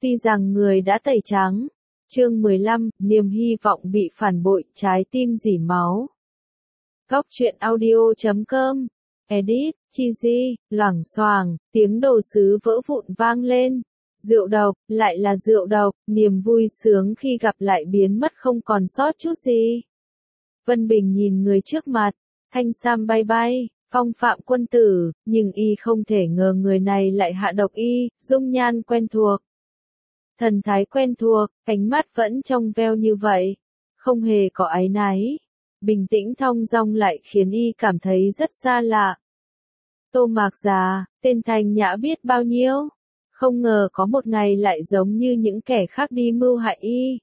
Tuy rằng người đã tẩy trắng. Chương 15, niềm hy vọng bị phản bội, trái tim rỉ máu. Góc truyện audio.com. Edit, Chizy, loảng xoảng, tiếng đồ sứ vỡ vụn vang lên. Rượu độc, lại là rượu độc, niềm vui sướng khi gặp lại biến mất không còn sót chút gì. Vân Bình nhìn người trước mặt, thanh sam bay bay, phong phạm quân tử, nhưng y không thể ngờ người này lại hạ độc y, dung nhan quen thuộc. Thần thái quen thuộc, ánh mắt vẫn trong veo như vậy, không hề có áy náy, bình tĩnh thong dong lại khiến y cảm thấy rất xa lạ. Tô Mạc Già, tên thanh nhã biết bao nhiêu, không ngờ có một ngày lại giống như những kẻ khác đi mưu hại y.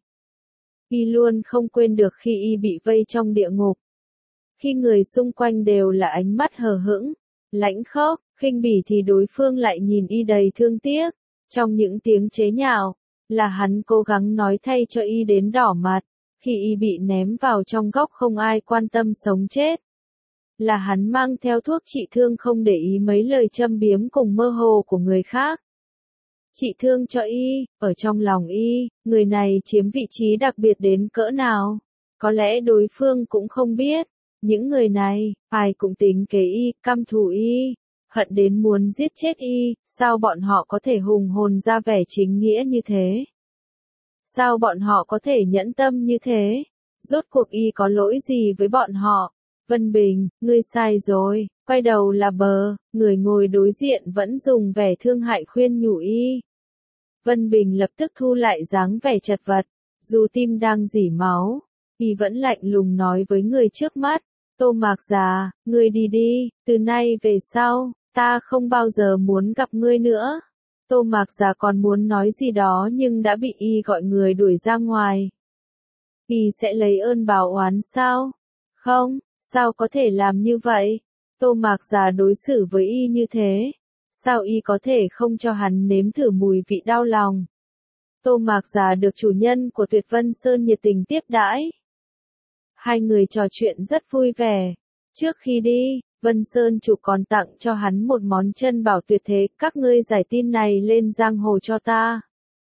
Y luôn không quên được khi y bị vây trong địa ngục. Khi người xung quanh đều là ánh mắt hờ hững, lãnh khốc, khinh bỉ thì đối phương lại nhìn y đầy thương tiếc. Trong những tiếng chế nhạo, là hắn cố gắng nói thay cho y đến đỏ mặt, khi y bị ném vào trong góc không ai quan tâm sống chết. Là hắn mang theo thuốc trị thương không để ý mấy lời châm biếm cùng mơ hồ của người khác. Trị thương cho y, ở trong lòng y, người này chiếm vị trí đặc biệt đến cỡ nào. Có lẽ đối phương cũng không biết. Những người này, ai cũng tính kế y, căm thù y, hận đến muốn giết chết y, sao bọn họ có thể hùng hồn ra vẻ chính nghĩa như thế? Sao bọn họ có thể nhẫn tâm như thế? Rốt cuộc y có lỗi gì với bọn họ? Vân Bình, ngươi sai rồi, quay đầu là bờ, người ngồi đối diện vẫn dùng vẻ thương hại khuyên nhủ y. Vân Bình lập tức thu lại dáng vẻ chật vật, dù tim đang rỉ máu, y vẫn lạnh lùng nói với người trước mắt. Tô Mạc Già, ngươi đi đi, từ nay về sau, ta không bao giờ muốn gặp ngươi nữa. Tô Mạc Già còn muốn nói gì đó nhưng đã bị y gọi người đuổi ra ngoài. Y sẽ lấy ơn báo oán sao? Không, sao có thể làm như vậy? Tô Mạc Già đối xử với y như thế. Sao y có thể không cho hắn nếm thử mùi vị đau lòng? Tô Mạc Già được chủ nhân của Tuyệt Vân Sơn nhiệt tình tiếp đãi. Hai người trò chuyện rất vui vẻ. Trước khi đi, Vân Sơn chủ còn tặng cho hắn một món chân bảo tuyệt thế, các ngươi giải tin này lên giang hồ cho ta.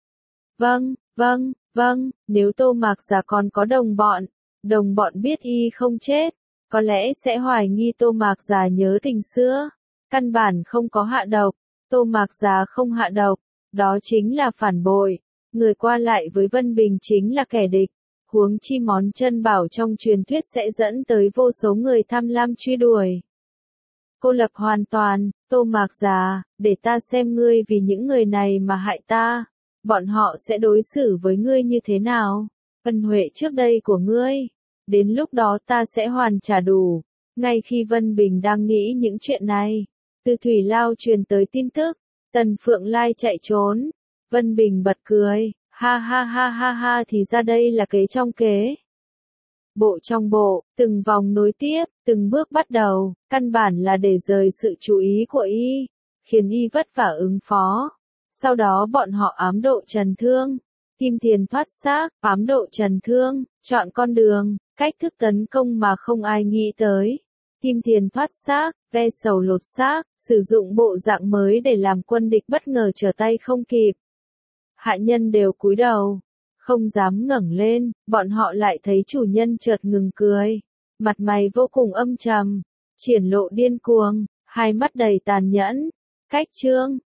Vâng, nếu Tô Mạc Già còn có đồng bọn biết y không chết, có lẽ sẽ hoài nghi Tô Mạc Già nhớ tình xưa. Căn bản không có hạ độc, Tô Mạc Già không hạ độc, đó chính là phản bội. Người qua lại với Vân Bình chính là kẻ địch. Huống chi món chân bảo trong truyền thuyết sẽ dẫn tới vô số người tham lam truy đuổi. Cô lập hoàn toàn, Tô Mạc Già, để ta xem ngươi vì những người này mà hại ta. Bọn họ sẽ đối xử với ngươi như thế nào? Ân huệ trước đây của ngươi. Đến lúc đó ta sẽ hoàn trả đủ. Ngay khi Vân Bình đang nghĩ những chuyện này, từ Thủy Lao truyền tới tin tức. Tần Phượng Lai chạy trốn. Vân Bình bật cười. Ha, thì ra đây là kế trong kế. Bộ trong bộ, từng vòng nối tiếp, từng bước bắt đầu, căn bản là để rời sự chú ý của y, khiến y vất vả ứng phó. Sau đó bọn họ ám độ Trần Thương, Kim Thiền thoát xác, ám độ Trần Thương, chọn con đường, cách thức tấn công mà không ai nghĩ tới. Kim Thiền thoát xác, ve sầu lột xác, sử dụng bộ dạng mới để làm quân địch bất ngờ trở tay không kịp. Hạ nhân đều cúi đầu, không dám ngẩng lên, bọn họ lại thấy chủ nhân chợt ngừng cười, mặt mày vô cùng âm trầm, triển lộ điên cuồng, hai mắt đầy tàn nhẫn. Cách chương